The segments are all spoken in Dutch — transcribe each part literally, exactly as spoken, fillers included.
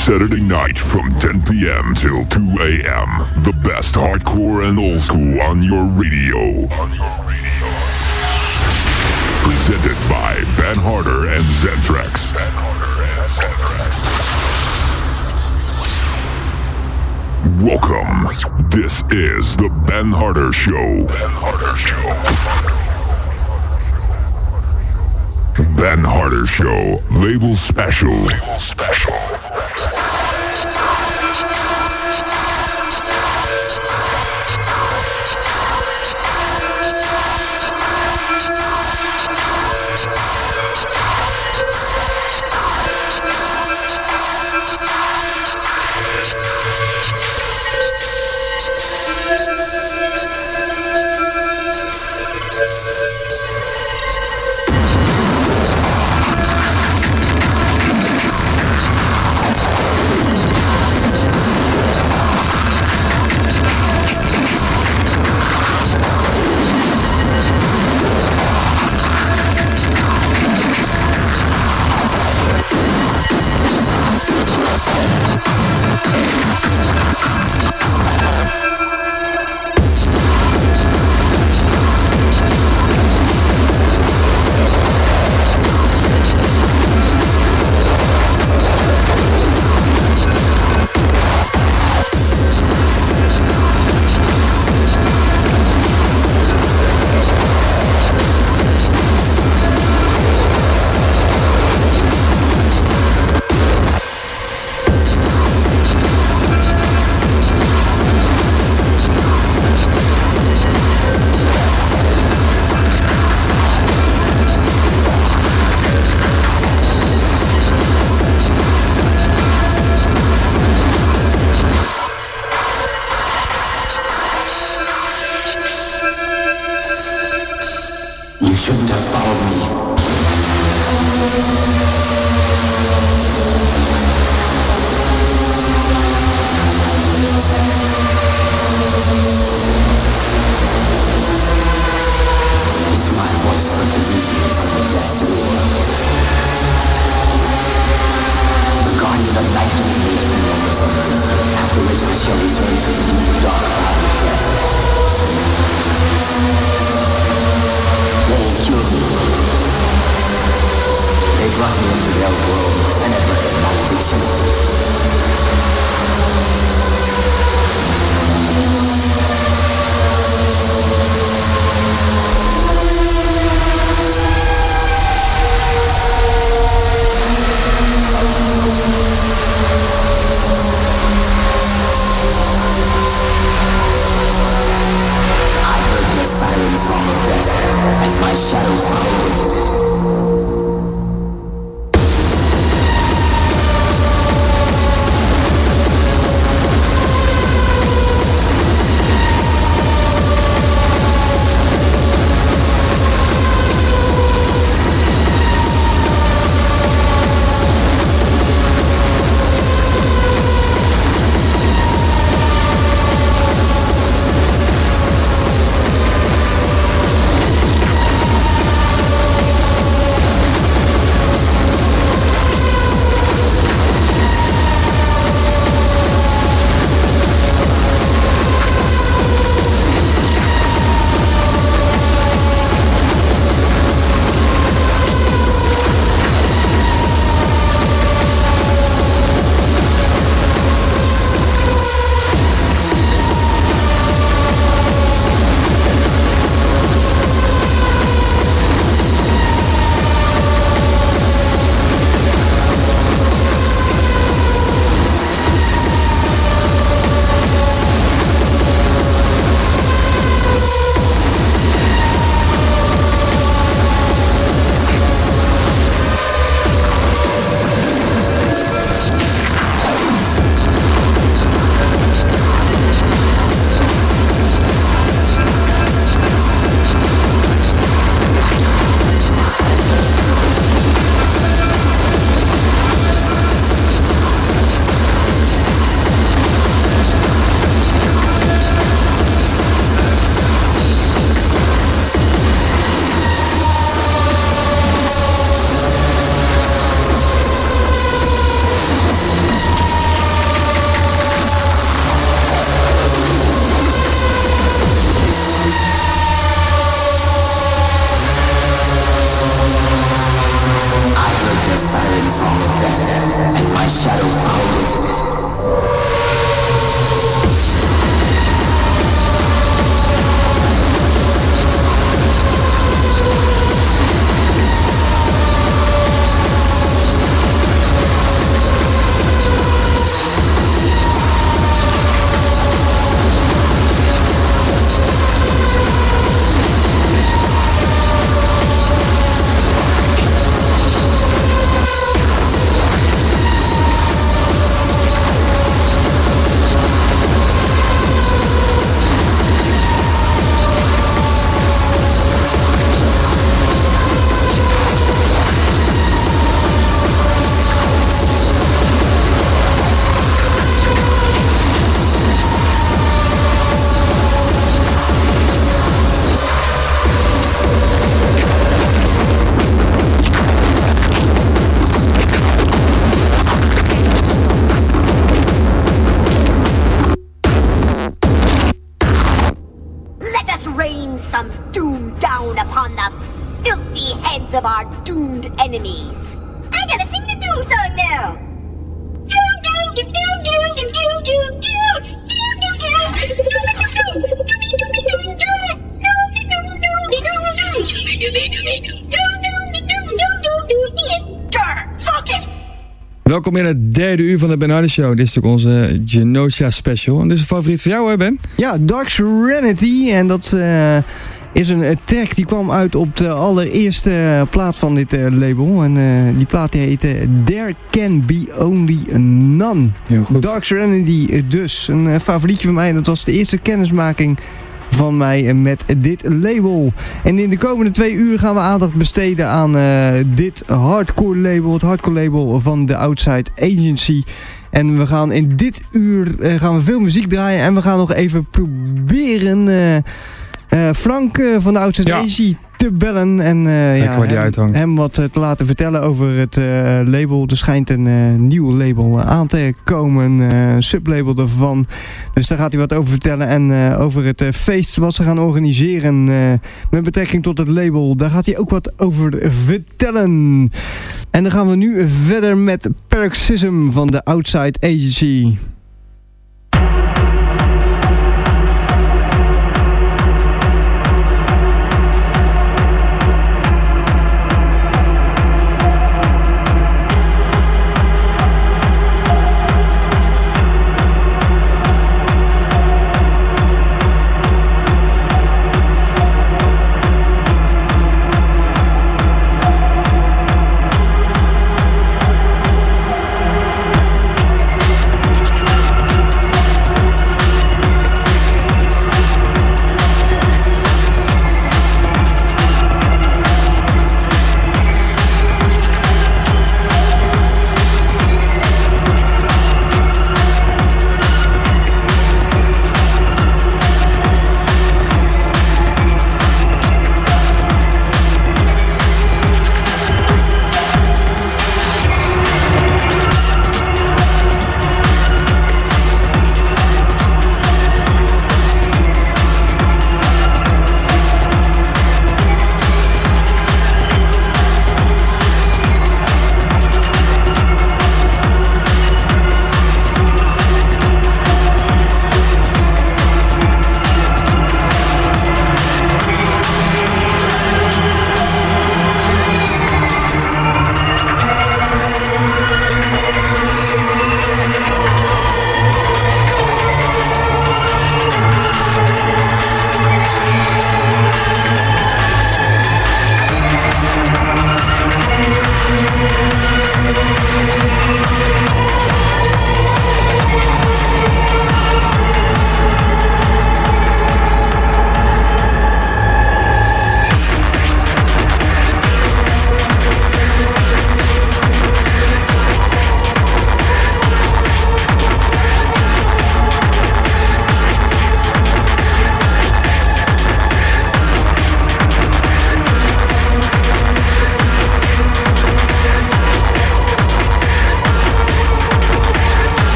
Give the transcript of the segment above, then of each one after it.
Saturday night from ten p.m. till two a.m. The best hardcore and old school on your radio. On your radio. Presented by Ben Harder and Zentrax. Ben Harder and Zentrax. Welcome. This is the Ben Harder Show. Ben Harder Show. Ben Harder Show. Label special. Label special. Shadow found it. upon the filthy heads of our doomed enemies. I gotta sing the Doom song now. Doom, doom, doom, doom, doom, doom, doom, doom, doom, doom, doom, doom, doom, doom, doom, Focus! Welkom in het derde uur van de Ben Hardy Show. Dit is natuurlijk onze Genosha special. En dit is een favoriet van jou, hè Ben? Ja, Dark Serenity. En dat uh, is een uh, track die kwam uit op de allereerste plaat van dit uh, label. En uh, die plaat die heette There Can Be Only None. Heel goed. Dark Serenity uh, dus. Een uh, favorietje van mij. Dat was de eerste kennismaking van mij met dit label. En in de komende twee uur gaan we aandacht besteden aan uh, dit hardcore label. Het hardcore label van The Outside Agency. En we gaan in dit uur uh, gaan we veel muziek draaien. En we gaan nog even proberen uh, uh, Frank uh, van The Outside ja. Agency te bellen. En uh, ja, hem, hem wat uh, te laten vertellen over het uh, label. Er schijnt een uh, nieuw label uh, aan te komen. Uh, een sublabel ervan. Dus daar gaat hij wat over vertellen. En uh, over het uh, feest wat ze gaan organiseren uh, met betrekking tot het label. Daar gaat hij ook wat over vertellen. En dan gaan we nu verder met Paroxysm van The Outside Agency.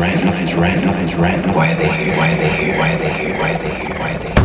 right, nothing's right, nothing's right. Why are they here? Why are they here? Why are they here? Why are they here? Why are they here?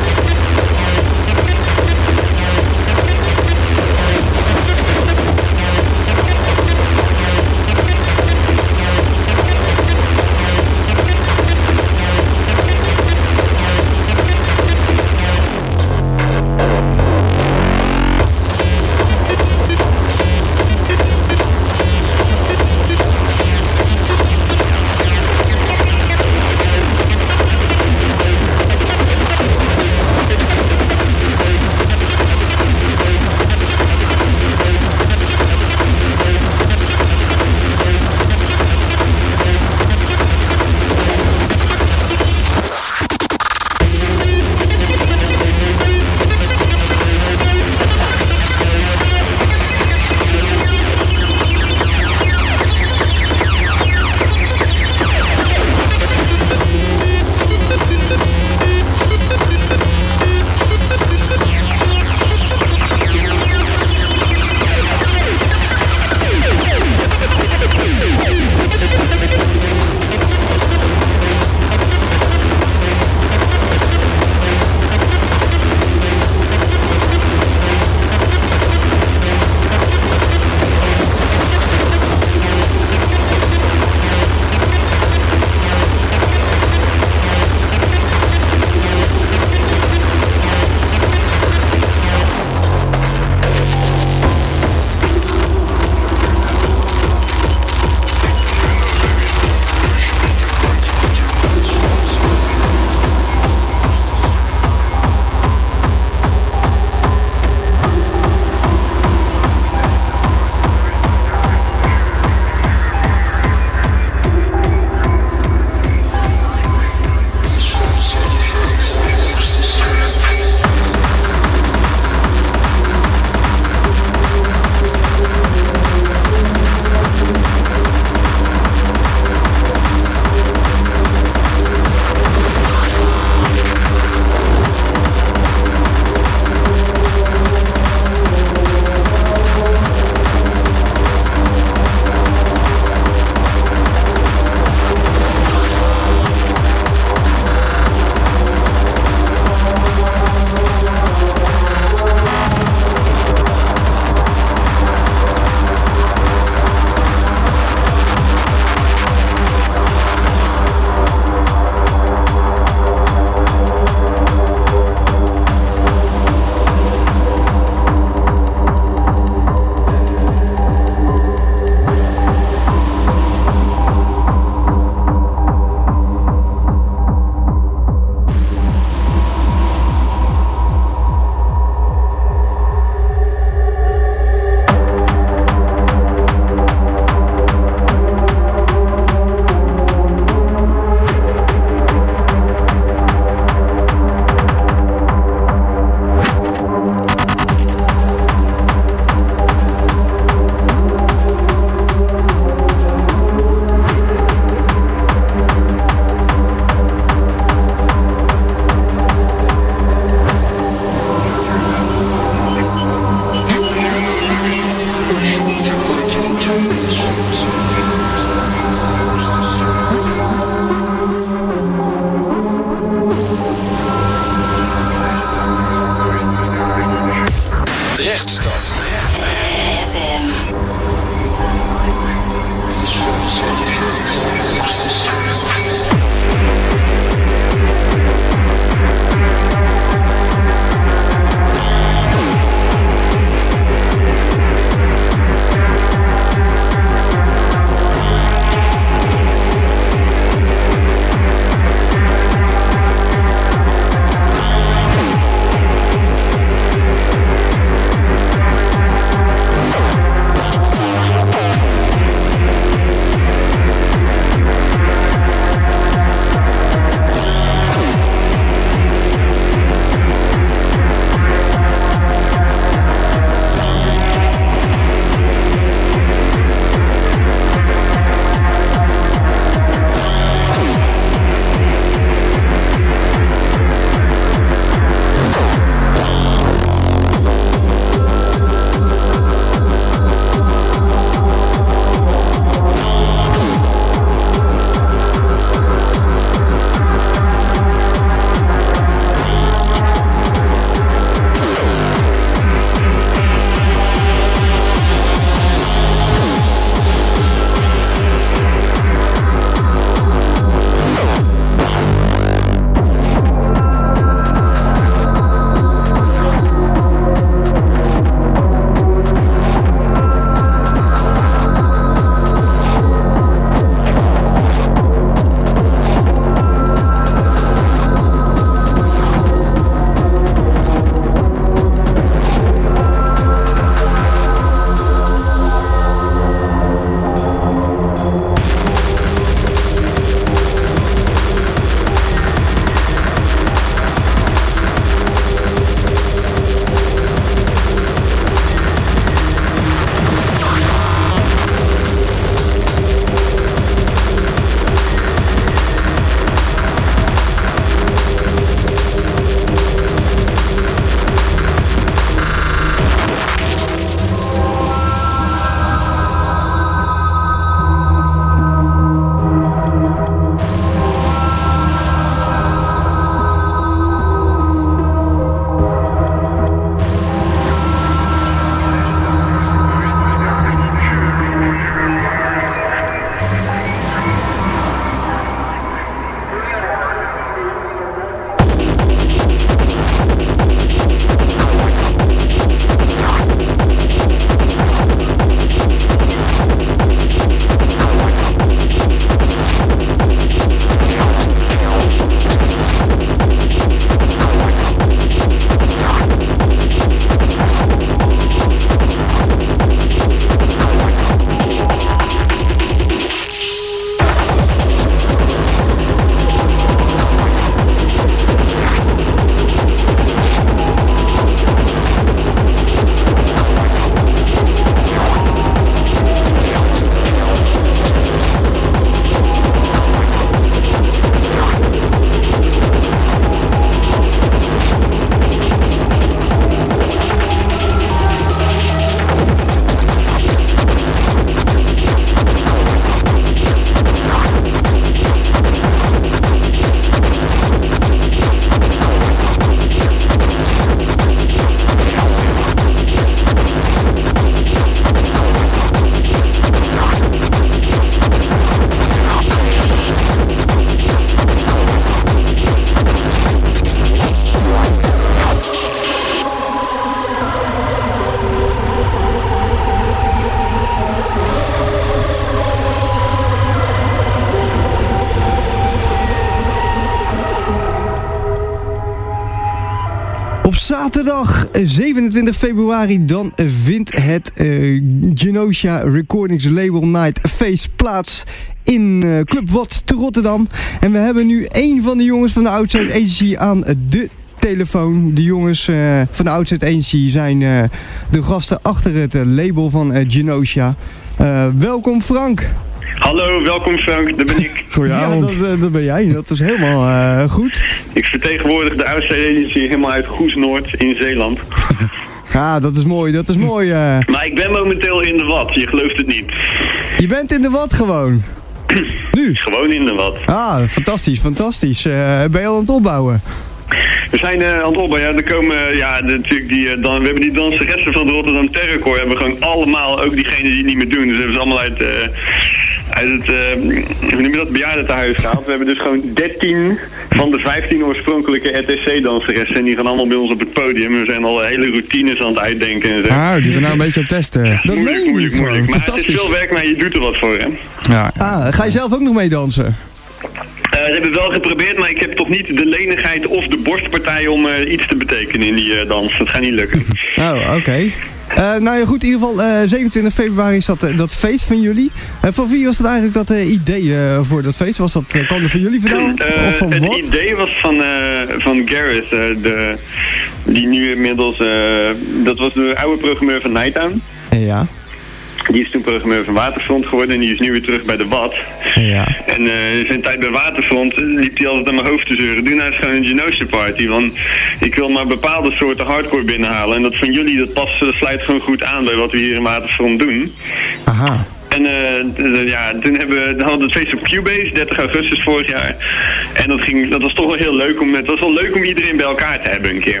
Op zaterdag zevenentwintig februari dan vindt het uh, Genosha Recordings Label Night Feest plaats in uh, Club Watt te Rotterdam. En we hebben nu één van de jongens van de Outside Agency aan de telefoon. De jongens uh, van de Outside Agency zijn uh, de gasten achter het uh, label van uh, Genosha. Uh, welkom Frank. Hallo, welkom Frank, dat ben ik. Goedenavond. Ja, dat, dat ben jij, dat is helemaal uh, goed. Ik vertegenwoordig de Outside Agency helemaal uit Goes-Noord in Zeeland. Ja, dat is mooi, dat is mooi. Uh. Maar ik ben momenteel in de Watt, je gelooft het niet. Je bent in de Watt gewoon? Nu? Gewoon in de Watt. Ah, fantastisch, fantastisch. Uh, ben je al aan het opbouwen? We zijn uh, aan het opbouwen, ja, er komen, ja, de, natuurlijk die, uh, dan, we hebben die danseressen van de Rotterdam Terrorcore, hebben we gewoon allemaal, ook diegenen die het niet meer doen, dus hebben ze allemaal uit, uh, uit het, uh, hoe noem je dat, bejaardentehuis gehaald. We hebben dus gewoon dertien van de vijftien oorspronkelijke R T C-danseressen en die gaan allemaal bij ons op het podium. We zijn al hele routines aan het uitdenken en zo. Ah, die zijn nou een beetje aan het testen. Ja, dat moeilijk, moeilijk, moeilijk, maar het is veel werk, maar je doet er wat voor, hè. Ja. Ah, ga je zelf ook nog mee dansen? Uh, dat hebben we wel geprobeerd, maar ik heb toch niet de lenigheid of de borstpartij om uh, iets te betekenen in die uh, dans. Dat gaat niet lukken. Oh, oké. Okay. Uh, nou ja, goed, in ieder geval uh, zevenentwintig februari is dat, uh, dat feest van jullie. Uh, van wie was dat eigenlijk dat uh, idee uh, voor dat feest? Was dat, uh, kwam dat van jullie vandaan? Uh, of van het wat? idee was van, uh, van Gareth, uh, de, die nu inmiddels, uh, dat was de oude programmeur van Nighttown. Ja. Die is toen programmeur van Waterfront geworden en die is nu weer terug bij de Watt. Ja. En uh, zijn tijd bij Waterfront liep hij altijd aan mijn hoofd te zeuren. Doe nou eens gewoon een Genosha party, want ik wil maar bepaalde soorten hardcore binnenhalen. En dat van jullie, dat, past, dat sluit gewoon goed aan bij wat we hier in Waterfront doen. Aha. En uh, ja, toen hebben we, dan hadden we het feest op Cubase, dertig augustus vorig jaar. En dat, ging, dat was toch wel heel leuk om, het was wel leuk om iedereen bij elkaar te hebben een keer.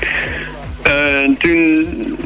Uh, toen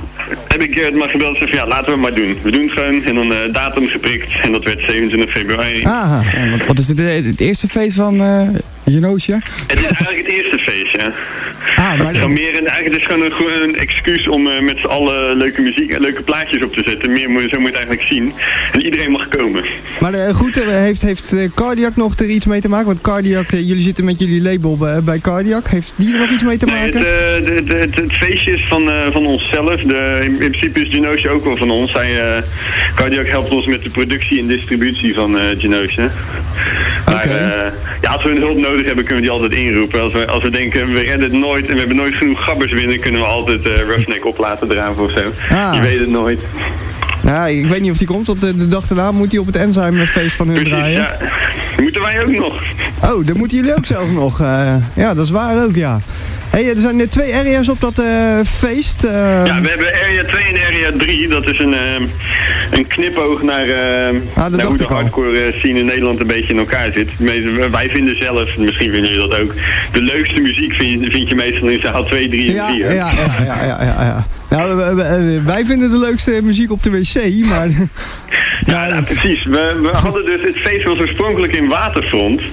heb ik Gerrit maar gebeld en zei van ja, laten we het maar doen. We doen het gewoon en dan uh, datum geprikt en dat werd zevenentwintig februari. Aha. Wat is dit, het eerste feest van uh, Genosha? Het is eigenlijk het eerste feest, ja. Ah, maar... Het is, meer een, eigenlijk, het is gewoon een, een excuus om uh, met z'n allen leuke muziek en leuke plaatjes op te zetten. Meer, zo moet je het eigenlijk zien. En iedereen mag komen. Maar uh, goed, uh, heeft, heeft uh, Cardiac nog er iets mee te maken? Want Cardiac, uh, jullie zitten met jullie label bij, bij Cardiac. Heeft die er nog iets mee te maken? Nee, het, uh, de, de, het, het feestje is van, uh, van onszelf. De, in, in principe is Genosha ook wel van ons. Hij, uh, Cardiac helpt ons met de productie en distributie van uh, Genosha. Maar okay. uh, ja, als we een hulp nodig hebben, kunnen we die altijd inroepen. Als we, als we denken, we redden het nooit en we hebben nooit genoeg gabbers binnen, kunnen we altijd uh, Roughneck op laten draven of zo. Ah. Je weet het nooit. Nou, ik weet niet of die komt, want de dag daarna moet hij op het Enzyme feest van hun Precies, draaien. Ja. Dat moeten wij ook nog. Oh, dat moeten jullie ook zelf nog. Uh, ja, dat is waar ook, ja. Hey, er zijn twee areas op dat uh, feest. Uh... Ja, we hebben area twee en area drie. Dat is een, uh, een knipoog naar, uh, ah, naar hoe de hardcore scene in Nederland een beetje in elkaar zit. Wij vinden zelf, misschien vinden jullie dat ook, de leukste muziek vind, vind je meestal in zaal twee, drie en ja, vier. Ja, ja, ja, ja, ja, ja. Nou, wij vinden de leukste muziek op de wc, maar... Ja, nou, precies. We, we hadden dus, het feest was oorspronkelijk in Waterfront.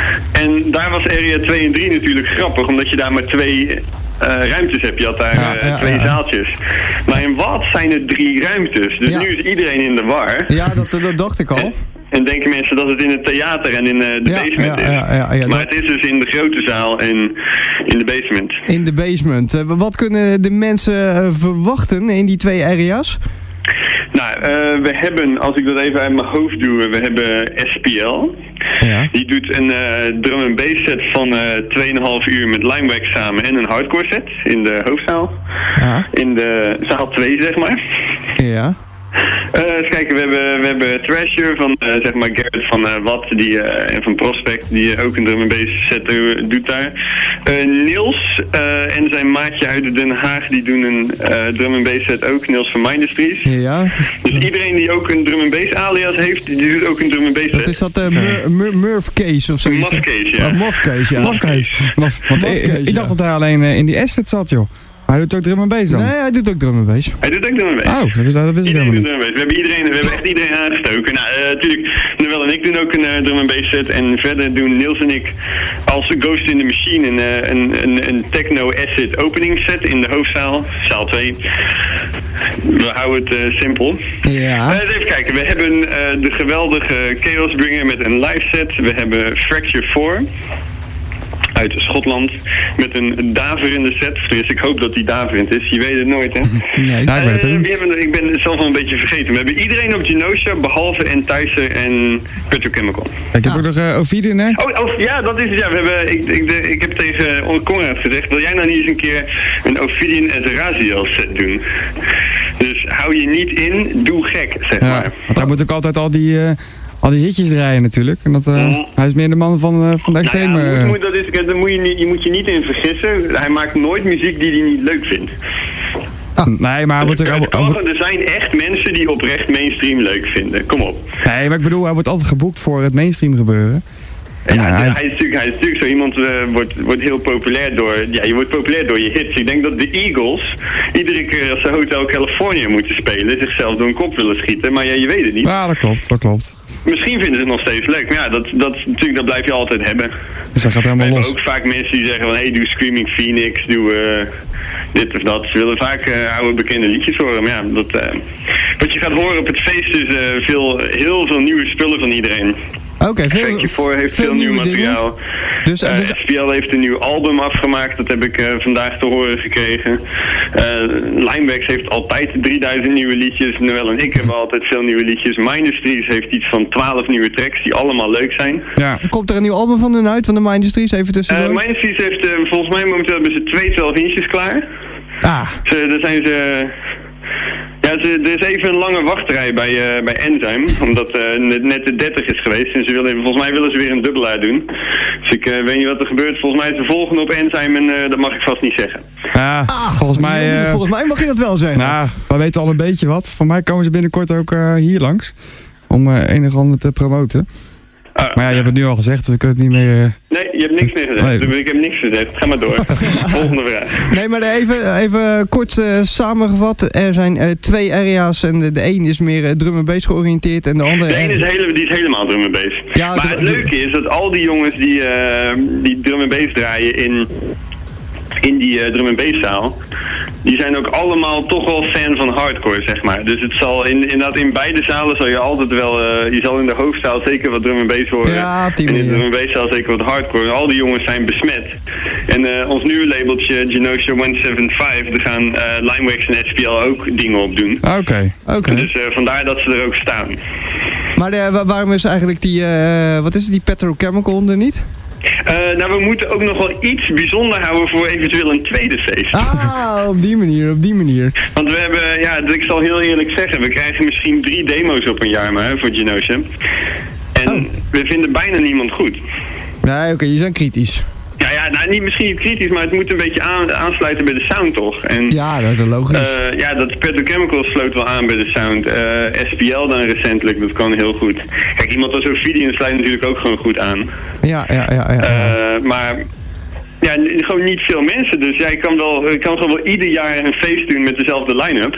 En daar was area twee en drie natuurlijk grappig, omdat je daar maar twee uh, ruimtes hebt. Je had daar ja, uh, ja, twee ja. zaaltjes. Maar in Watt zijn er drie ruimtes. Dus ja. nu is iedereen in de war. Ja, dat, dat dacht ik al. En, en denken mensen dat het in het theater en in uh, de ja, basement ja, is. Ja, ja, ja, maar dat... het is dus in de grote zaal en in de basement. In de basement. Uh, wat kunnen de mensen uh, verwachten in die twee area's? Nou, uh, we hebben, als ik dat even uit mijn hoofd doe, we hebben S P L. Ja. Die doet een uh, drum en bass set van uh, twee komma vijf uur met Limewax samen en een hardcore set in de hoofdzaal. Ja. In de zaal twee, zeg maar. Ja. Uh, eens kijken, we hebben, we hebben Thrasher van, uh, zeg maar, Garrett van uh, Watt die, uh, en van Prospect, die uh, ook een drum en bass set uh, doet daar. Uh, Niels uh, en zijn maatje uit Den Haag, die doen een uh, drum en bass set ook, Niels van Mindestries. Ja. Dus iedereen die ook een drum en bass alias heeft, die doet ook een drum en bass set. Wat is dat, uh, Mur Mur Murph Case of zo? Muff Case, ja. Oh, Muff Case, ja. Muff Case. Muff, want Muff Case, ik, ik dacht ja. dat hij alleen uh, in die asset zat, joh. Maar hij doet ook drum en bass dan? Nee, hij doet ook drum en bass. Hij doet ook drum en bass. Oh, dat is, dat is helemaal niet. We hebben, iedereen, we hebben echt iedereen aangestoken. Nou, uh, natuurlijk, Noël en ik doen ook een uh, drum en bass set. En verder doen Niels en ik als Ghost in the Machine een, uh, een, een, een techno acid opening set in de hoofdzaal, zaal twee. We houden het uh, simpel. Ja. Uh, even kijken, we hebben uh, de geweldige Chaos Bringer met een live set. We hebben Fracture four. uit Schotland. Met een daverende set. Dus ik hoop dat die daverend is. Je weet het nooit, hè? Nee, uh, ik, weet het we hebben, ik ben het zelf wel een beetje vergeten. We hebben iedereen op Genosha, behalve Enticer en Petrochemical. Ik heb ook nog uh, Ophidian, hè? Oh, oh, ja, dat is het. Ja, we hebben, ik, ik, de, ik heb tegen Conrad gezegd, wil jij nou niet eens een keer een Ophidian Ezraziel set doen? Dus hou je niet in, doe gek, zeg ja, maar. Want hij moet ook altijd al die... Uh... al die hitjes draaien natuurlijk. En dat, uh, mm. Hij is meer de man van, uh, van de extreme... Nou ja, moet, moet, dat is, daar moet je, niet, je moet je niet in vergissen. Hij maakt nooit muziek die hij niet leuk vindt. Ah, nee, maar... Dus wordt er, er, er zijn echt mensen die oprecht mainstream leuk vinden. Kom op. Nee, maar ik bedoel, hij wordt altijd geboekt voor het mainstream gebeuren. Ja, ja hij, hij, is natuurlijk, hij is natuurlijk zo iemand, uh, wordt, wordt heel populair door, ja, je wordt populair door je hits. Ik denk dat de Eagles, iedere keer als ze Hotel California moeten spelen, zichzelf door een kop willen schieten. Maar ja, je weet het niet. Ja, dat klopt, dat klopt. Misschien vinden ze het nog steeds leuk, maar ja, dat, dat, natuurlijk, dat blijf je altijd hebben. Dus dat gaat helemaal los. We hebben ook vaak mensen die zeggen van, hé, hey, doe Screaming Phoenix, doe uh, dit of dat. Ze willen vaak uh, oude bekende liedjes horen, maar ja, dat, uh, wat je gaat horen op het feest is uh, veel, heel veel nieuwe spullen van iedereen. Oké, okay, veel, Kijk je voor, heeft veel, veel nieuw materiaal. Dus, uh, dus... S P L heeft een nieuw album afgemaakt, dat heb ik uh, vandaag te horen gekregen. Uh, Linebags heeft altijd drieduizend nieuwe liedjes, Noël en ik hebben altijd veel nieuwe liedjes. Mindustries heeft iets van twaalf nieuwe tracks die allemaal leuk zijn. Ja. Komt er een nieuw album van hun uit, van de Mindustries, even tussendoor? Uh, Mindustries heeft, uh, volgens mij momenteel hebben ze twee twaalf inches klaar. Ah. Ze, daar zijn ze... Ja, ze, er is even een lange wachtrij bij, uh, bij Enzyme, omdat uh, net de dertig is geweest en ze willen, volgens mij willen ze weer een dubbelaar doen. Dus ik uh, weet niet wat er gebeurt. Volgens mij is de volgende op Enzyme en uh, dat mag ik vast niet zeggen. Ja, ah, volgens mij... Uh, volgens mij mag je dat wel zeggen. Nou, we weten al een beetje wat. Voor mij komen ze binnenkort ook uh, hier langs, om uh, enig ander te promoten. Uh, maar ja, je hebt het nu al gezegd, dus we kunnen het niet meer... Uh... Nee, je hebt niks meer gezegd. Nee. Ik heb niks gezegd. Ga maar door. Volgende vraag. Nee, maar even, even kort uh, samengevat. Er zijn uh, twee area's en de, de een is meer uh, drum and bass georiënteerd en de andere... De een is, hele, die is helemaal drum and bass. Ja, maar het leuke is dat al die jongens die, uh, die drum and bass draaien in... in die uh, drum and bass zaal, die zijn ook allemaal toch wel fan van hardcore, zeg maar. Dus het zal in, inderdaad in beide zalen zal je altijd wel, uh, je zal in de hoofdzaal zeker wat drum and bass horen. Ja, op die en in de drum and bass zaal zeker wat hardcore. Al die jongens zijn besmet. En uh, ons nieuwe labeltje, Genosha honderdzevenenzeventig, daar gaan uh, Linewax en S P L ook dingen op doen. Oké. Okay. Okay. Dus uh, vandaar dat ze er ook staan. Maar uh, waarom is eigenlijk die, uh, wat is het, die Petrochemical er niet? Uh, nou, we moeten ook nog wel iets bijzonder houden voor eventueel een tweede feest. Ah, op die manier, op die manier. Want we hebben, ja, ik zal heel eerlijk zeggen, we krijgen misschien drie demo's op een jaar maar, hè, voor Genosha. En oh. we vinden bijna niemand goed. Nee, oké, okay, je bent kritisch. Ja, ja, nou niet misschien niet kritisch, maar het moet een beetje aan, aansluiten bij de sound toch? En, ja, dat is logisch. Uh, ja, dat Petrochemical sloot wel aan bij de sound. Uh, S P L dan recentelijk, dat kan heel goed. Kijk, iemand als Ophidian sluit natuurlijk ook gewoon goed aan. Ja, ja, ja. ja, ja. Uh, maar... Ja, gewoon niet veel mensen, dus jij kan wel, kan gewoon wel ieder jaar een feest doen met dezelfde line-up.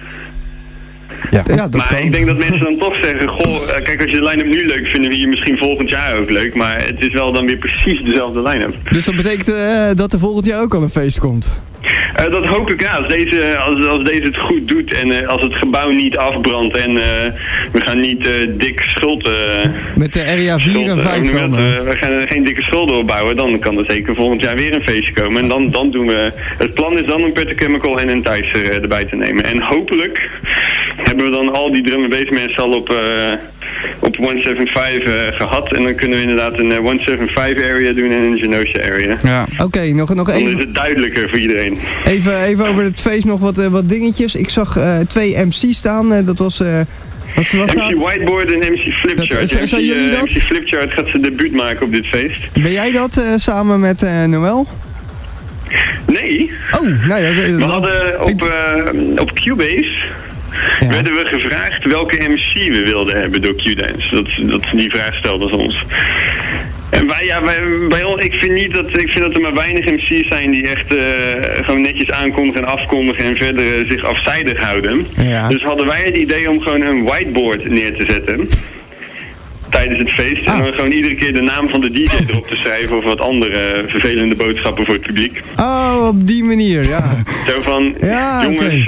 Ja, ja, dat maar kan. Ik denk dat mensen dan toch zeggen, goh, kijk, als je de line-up nu leuk vinden we je misschien volgend jaar ook leuk, maar het is wel dan weer precies dezelfde line-up. Dus dat betekent uh, dat er volgend jaar ook al een feest komt? Uh, dat hoop ik, ja. Als deze, als, als deze het goed doet en uh, als het gebouw niet afbrandt en uh, we gaan niet uh, dik schuld... Uh, Met de area vier en vijf dan? Uh, we gaan geen dikke schulden opbouwen, dan kan er zeker volgend jaar weer een feestje komen. En dan, dan doen we... Het plan is dan een Petrochemical en een Enticer uh, erbij te nemen. En hopelijk hebben we dan al die drum and bass mensen al op... Uh, op honderdzevenenzevenenvijftig uh, gehad. En dan kunnen we inderdaad een uh, honderdzevenenzevenenvijftig area doen en een Genosha area. Ja. Oké, okay, nog, nog even... Dan is het duidelijker voor iedereen. Even, even over het feest nog wat, uh, wat dingetjes. Ik zag uh, twee M C's staan. Uh, dat was... Uh, wat, wat M C Whiteboard en M C Flipchart. Dat, M C, uh, M C Flipchart gaat zijn debuut maken op dit feest. Ben jij dat uh, samen met uh, Noël? Nee. Oh, nou ja. Dat, we hadden op, uh, op Cubase... Ja. werden we gevraagd welke M C we wilden hebben door Q-Dance. Dat, dat, die vraag stelde ze ons. En wij, ja, wij, bij ons, ik vind niet dat, ik vind dat er maar weinig M C's zijn die echt uh, gewoon netjes aankondigen en afkondigen en verder uh, zich afzijdig houden. Ja. Dus hadden wij het idee om gewoon een whiteboard neer te zetten. Tijdens het feest. Ah. En dan gewoon iedere keer de naam van de D J erop te schrijven of wat andere uh, vervelende boodschappen voor het publiek. Oh, op die manier, ja. Zo van, ja, jongens... Okay.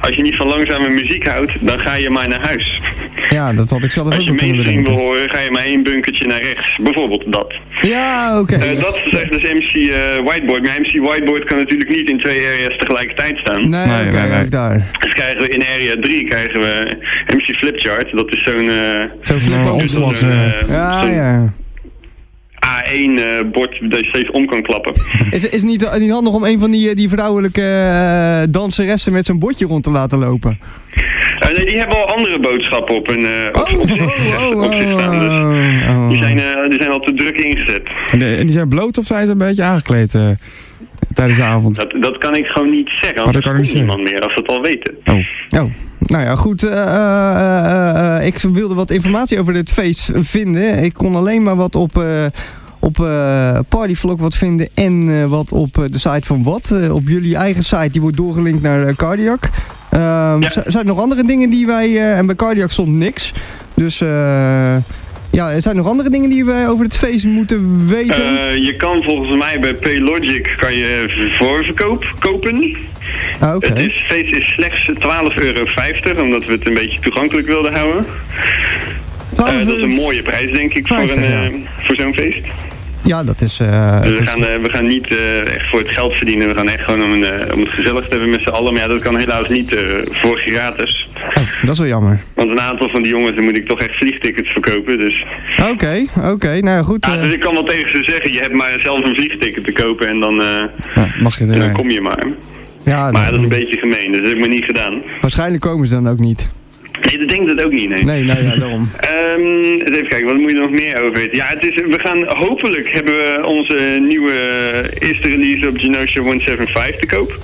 als je niet van langzame muziek houdt, dan ga je maar naar huis. Ja, dat had ik zelf ook Als je kunnen mainstream bedenken. wil horen, ga je maar één bunkertje naar rechts. Bijvoorbeeld dat. Ja, oké. Okay. Uh, dat zegt dus M C uh, Whiteboard. Maar M C Whiteboard kan natuurlijk niet in twee areas tegelijkertijd staan. Nee, nee, okay, nee, nee. daar. Dus krijgen we in area drie krijgen we M C Flipchart. Dat is zo'n... Uh, zo'n flip-opslag. Uh, ja, zo ja. A één uh, bord dat je steeds om kan klappen. Is het niet, niet handig om een van die, die vrouwelijke uh, danseressen met zo'n bordje rond te laten lopen? Uh, nee, die hebben al andere boodschappen op hun uh, oh, op, op, zich, oh, oh, op zich staan. Dus oh. die, zijn, uh, die zijn al te druk ingezet. En, de, en die zijn bloot of zijn ze een beetje aangekleed uh, tijdens de avond? Dat, dat kan ik gewoon niet zeggen. Maar dat kan niet niemand meer als ze het al weten. Oh. oh. Nou ja, goed. Uh, uh, uh, uh, ik wilde wat informatie over dit feest vinden. Ik kon alleen maar wat op... Uh, op uh, Partyvlog wat vinden en uh, wat op uh, de site van Wat. Uh, op jullie eigen site, die wordt doorgelinkt naar uh, Cardiac. Um, ja. Zijn er nog andere dingen die wij... Uh, en bij Cardiac stond niks. Dus uh, ja, er zijn nog andere dingen die wij over het feest moeten weten? Uh, je kan volgens mij bij Paylogic kan je voorverkoop kopen. Ah, okay. Het is, feest is slechts twaalf euro vijftig, omdat we het een beetje toegankelijk wilden houden. Uh, dat is een mooie prijs, denk ik, vijftig, voor, een, uh, ja. voor zo'n feest. Ja, dat is... Uh, dus we, is... gaan, uh, we gaan niet uh, echt voor het geld verdienen. We gaan echt gewoon om, een, uh, om het gezellig te hebben met z'n allen. Maar ja, dat kan helaas niet uh, voor gratis. Oh, dat is wel jammer. Want een aantal van die jongens, dan moet ik toch echt vliegtickets verkopen, dus... Oké, okay, oké, okay, nou goed. Uh... Ja, dus ik kan wel tegen ze zeggen, je hebt maar zelf een vliegticket te kopen en dan, uh, ja, mag je er, en dan kom je maar. Ja, maar dat, dat is een beetje gemeen, dus dat heb ik maar niet gedaan. Waarschijnlijk komen ze dan ook niet. Nee, dat denk ik dat ook niet, nee. Nee, nou ja, daarom. Um, even kijken, wat moet je er nog meer over weten? Ja, het is, we gaan, hopelijk hebben we onze nieuwe eerste release op Genosha honderdzevenenvijftig te koop.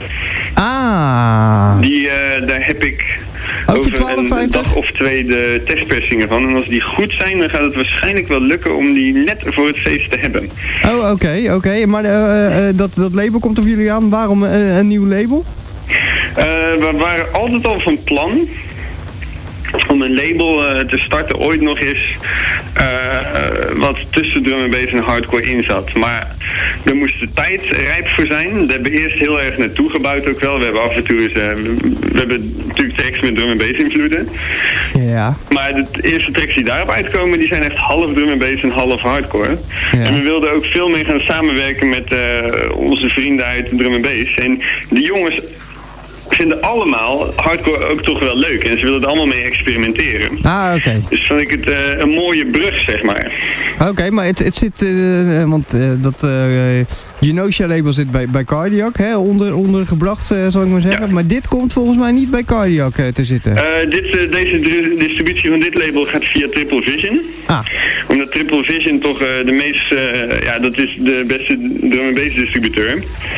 Ah. Die, uh, daar heb ik ook over twaalf, een dag of twee de testpersingen van. En als die goed zijn, dan gaat het waarschijnlijk wel lukken om die net voor het feest te hebben. Oh, oké, okay, oké. Okay. Maar uh, uh, dat, dat label komt op jullie aan. Waarom uh, een nieuw label? Uh, we waren altijd al van plan om een label uh, te starten, ooit nog eens uh, uh, wat tussen drum en bass en hardcore in zat. Maar er moest de tijd rijp voor zijn. Daar hebben we eerst heel erg naartoe gebouwd ook wel. We hebben af en toe eens, uh, we, we hebben natuurlijk tracks met drum en bass invloeden. Ja. Maar de eerste tracks die daarop uitkomen, die zijn echt half drum en bass en half hardcore. Ja. En we wilden ook veel meer gaan samenwerken met uh, onze vrienden uit drum en bass. En die jongens vinden allemaal hardcore ook toch wel leuk. En ze willen er allemaal mee experimenteren. Ah, oké. Okay. Dus vond ik het uh, een mooie brug, zeg maar. Oké, okay, maar het, het zit... Uh, want uh, dat uh, Genosha label zit bij, bij Cardiac, hè? Onder, ondergebracht, uh, zal ik maar zeggen. Ja. Maar dit komt volgens mij niet bij Cardiac uh, te zitten. Uh, dit, uh, deze distributie van dit label gaat via Triple Vision. Ah. Omdat Triple Vision toch uh, de meest... Uh, ja, dat is de beste drum en bass distributeur.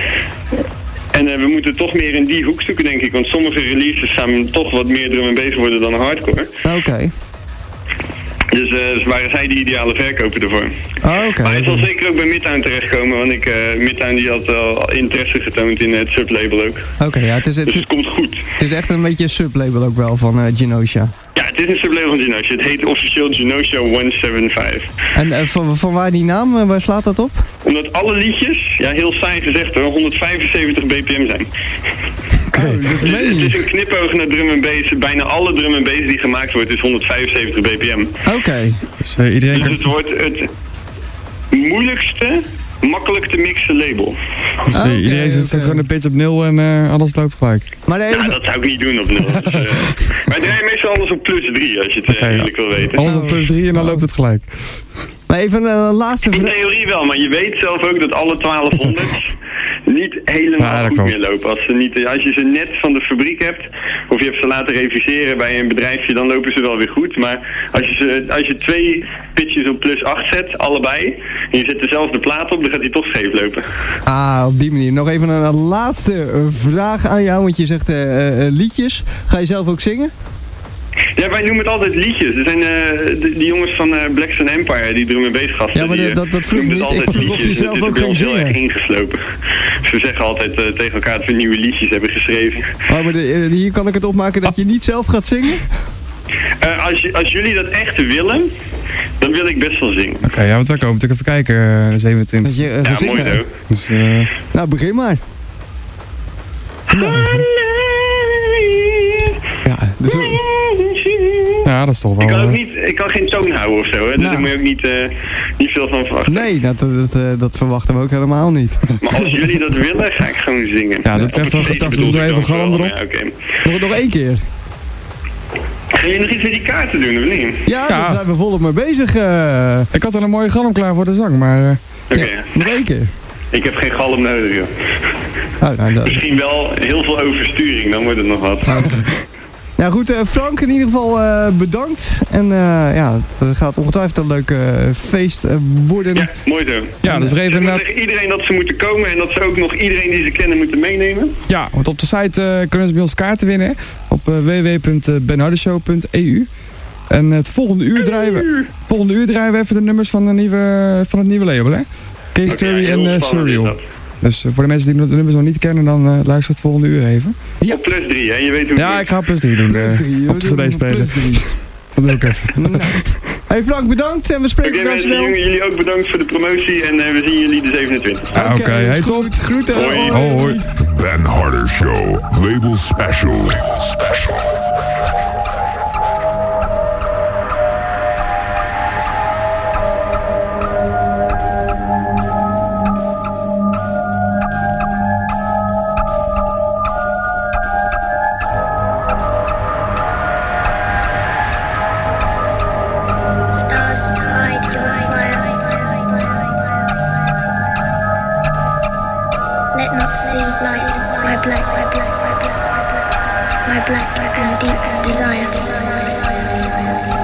En uh, we moeten toch meer in die hoek zoeken, denk ik. Want sommige releases gaan toch wat meer drum en bass worden dan hardcore. Oké. Okay. Dus, uh, dus waren zij de ideale verkoper ervoor. Oh, okay. Maar het zal zeker ook bij Midtown terechtkomen, want ik, uh, Midtown die had al interesse getoond in het sublabel ook. Oké, okay, ja, het is... Het, dus het komt goed. Het is echt een beetje een sublabel ook wel van uh, Genosha. Ja, het is een sublabel van Genosha. Het heet officieel Genosha honderdzevenenvijftig. En uh, van, van waar die naam, uh, waar slaat dat op? Omdat alle liedjes, ja heel saai gezegd hoor, honderdvijfenzeventig bpm zijn. Oh, dat dus, het is een knipoog naar drum en bass. Bijna alle drum en bass die gemaakt wordt is honderdvijfenzeventig bpm. Oké. Okay. Dus, uh, iedereen dus het wordt het moeilijkste, makkelijk te mixen label. Dus uh, okay, iedereen zet okay. gewoon een pitch op nul en uh, alles loopt gelijk. Maar even... Ja, dat zou ik niet doen op nul. Dus, uh, wij draaien meestal alles op plus drie, als je het okay, uh, eerlijk wil weten. Alles op plus drie en dan loopt het gelijk. Maar even een uh, laatste vraag. In theorie wel, maar je weet zelf ook dat alle twaalfhonderd niet helemaal ja, goed klopt. meer lopen. Als, ze niet, als je ze net van de fabriek hebt, of je hebt ze laten reviseren bij een bedrijfje, dan lopen ze wel weer goed. Maar als je, ze, als je twee pitches op plus acht zet, allebei, en je zet dezelfde plaat op, dan gaat die toch scheef lopen. Ah, op die manier. Nog even een, een laatste vraag aan jou, want je zegt uh, uh, liedjes. Ga je zelf ook zingen? Ja, wij noemen het altijd liedjes. Er zijn uh, de, die jongens van uh, Blackstone Empire, die drum en bass gasten. Ja, maar die, de, dat, dat vroeg noemen niet. het altijd ik vroeg liedjes. Of je zelf het ook is bij ons heel zingen. erg ingeslopen. Dus we zeggen altijd uh, tegen elkaar dat we nieuwe liedjes hebben geschreven. Oh, maar de, hier kan ik het opmaken dat je niet zelf gaat zingen? Uh, als, als jullie dat echt willen, dan wil ik best wel zingen. Oké, okay, ja, want daar komen we even kijken, uh, zevenentwintig. Je, uh, ja, zingen. mooi zo. Dus, uh... Nou, begin maar. Nou. Ja, dus... ja, dat is toch wel... Ik kan, ook niet, ik kan geen toon houden of zo, hè? Dus nou. Daar moet je ook niet, uh, niet veel van verwachten. Nee, dat, dat, uh, dat verwachten we ook helemaal niet. Maar als jullie dat willen, ga ik gewoon zingen. Ja, dat heb ik gedacht. Doe even galm erop. Ja, okay. Nog, nog één keer. Ga je nog iets met die kaarten doen, of niet? Ja, ja. Daar zijn we volop mee bezig. Uh... Ik had er een mooie galm klaar voor de zang, maar... Uh... Oké. Okay. Ja, nog één keer. Ik heb geen galm nodig, joh. Oh, nou, dat... Misschien wel heel veel oversturing, dan wordt het nog wat. Nou goed, uh, Frank in ieder geval uh, bedankt. En uh, ja, het gaat ongetwijfeld een leuk uh, feest uh, worden. Ja, mooi zo. Ja, dus even inderdaad... tegen iedereen dat ze moeten komen en dat ze ook nog iedereen die ze kennen moeten meenemen. Ja, want op de site uh, kunnen ze bij ons kaarten winnen. Op uh, w w w punt benhardeshow punt e u. En het volgende uur draaien we, volgende uur draaien we even de nummers van, de nieuwe, van het nieuwe label, hè? Case Theory en uh, Surreal. Dus uh, voor de mensen die de nummers nog niet kennen, dan uh, luister het volgende uur even. Ja, plus drie, hè? Je weet hoe ja, ik ga plus drie doen. Plus drie, uh, op de cd spelen. Dat doe ik even. Hey Frank, bedankt en we spreken okay, elkaar snel. Jullie ook bedankt voor de promotie en uh, we zien jullie de zevenentwintigste. Ah, Oké, okay. Hey top. Groeten. Hoi. Hoi. Hoi. Ben Harder Show, label special. Label special. Black and deep desire.